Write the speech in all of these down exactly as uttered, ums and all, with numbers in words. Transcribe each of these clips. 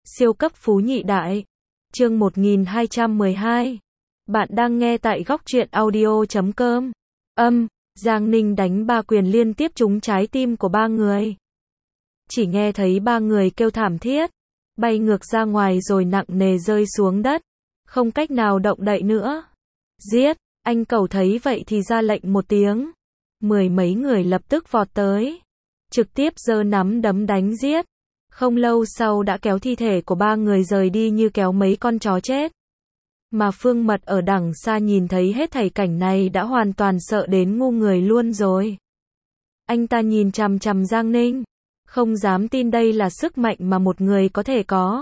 Siêu cấp phú nhị đại. Chương một nghìn hai trăm mười hai. Bạn đang nghe tại góc truyện audio chấm com. Âm, Giang Ninh đánh ba quyền liên tiếp trúng trái tim của ba người. Chỉ nghe thấy ba người kêu thảm thiết, bay ngược ra ngoài rồi nặng nề rơi xuống đất, không cách nào động đậy nữa. Giết, anh Cẩu thấy vậy thì ra lệnh một tiếng. Mười mấy người lập tức vọt tới, trực tiếp giơ nắm đấm đánh giết. Không lâu sau đã kéo thi thể của ba người rời đi như kéo mấy con chó chết. Mà Phương Mật ở đằng xa nhìn thấy hết thảy cảnh này đã hoàn toàn sợ đến ngu người luôn rồi. Anh ta nhìn chằm chằm Giang Ninh, không dám tin đây là sức mạnh mà một người có thể có.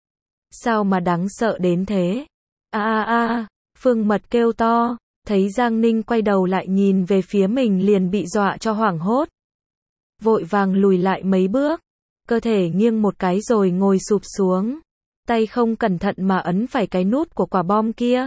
Sao mà đáng sợ đến thế? A a a, Phương Mật kêu to, thấy Giang Ninh quay đầu lại nhìn về phía mình liền bị dọa cho hoảng hốt. Vội vàng lùi lại mấy bước, cơ thể nghiêng một cái rồi ngồi sụp xuống, tay không cẩn thận mà ấn phải cái nút của quả bom kia.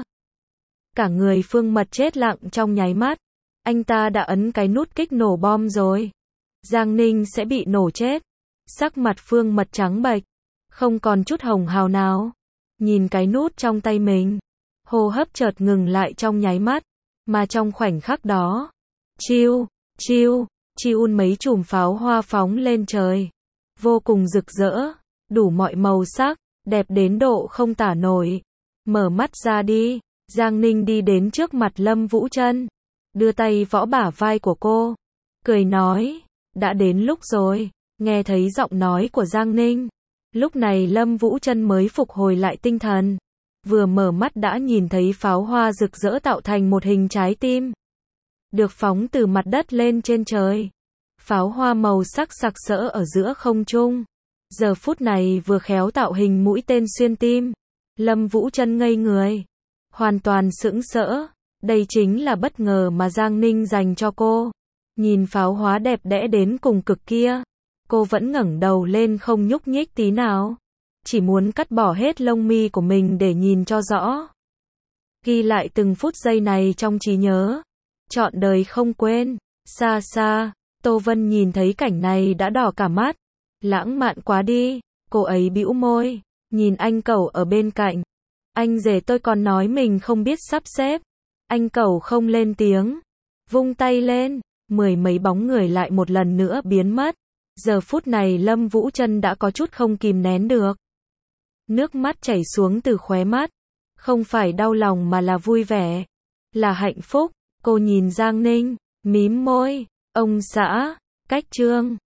Cả người Phương Mật chết lặng trong nháy mắt, anh ta đã ấn cái nút kích nổ bom rồi. Giang Ninh sẽ bị nổ chết. Sắc mặt Phương Mật trắng bệch, không còn chút hồng hào nào. Nhìn cái nút trong tay mình, hô hấp chợt ngừng lại trong nháy mắt, mà trong khoảnh khắc đó, chiu, chiu, chiun mấy chùm pháo hoa phóng lên trời, vô cùng rực rỡ, đủ mọi màu sắc, đẹp đến độ không tả nổi. Mở mắt ra đi, Giang Ninh đi đến trước mặt Lâm Vũ Trân, đưa tay võ bả vai của cô, cười nói, đã đến lúc rồi. Nghe thấy giọng nói của Giang Ninh, lúc này Lâm Vũ Trân mới phục hồi lại tinh thần, vừa mở mắt đã nhìn thấy pháo hoa rực rỡ tạo thành một hình trái tim, được phóng từ mặt đất lên trên trời. Pháo hoa màu sắc sặc sỡ ở giữa không trung, giờ phút này vừa khéo tạo hình mũi tên xuyên tim. Lâm Vũ Trân ngây người, hoàn toàn sững sỡ, đây chính là bất ngờ mà Giang Ninh dành cho cô. Nhìn pháo hoa đẹp đẽ đến cùng cực kia, cô vẫn ngẩng đầu lên không nhúc nhích tí nào, chỉ muốn cắt bỏ hết lông mi của mình để nhìn cho rõ, ghi lại từng phút giây này trong trí nhớ, trọn đời không quên. Xa xa, Tô Vân nhìn thấy cảnh này đã đỏ cả mắt, lãng mạn quá đi, cô ấy bĩu môi, nhìn anh Cẩu ở bên cạnh. Anh rể tôi còn nói mình không biết sắp xếp. Anh Cẩu không lên tiếng, vung tay lên, mười mấy bóng người lại một lần nữa biến mất. Giờ phút này Lâm Vũ Trân đã có chút không kìm nén được, nước mắt chảy xuống từ khóe mắt, không phải đau lòng mà là vui vẻ, là hạnh phúc. Cô nhìn Giang Ninh, mím môi, ông xã, cách Trương,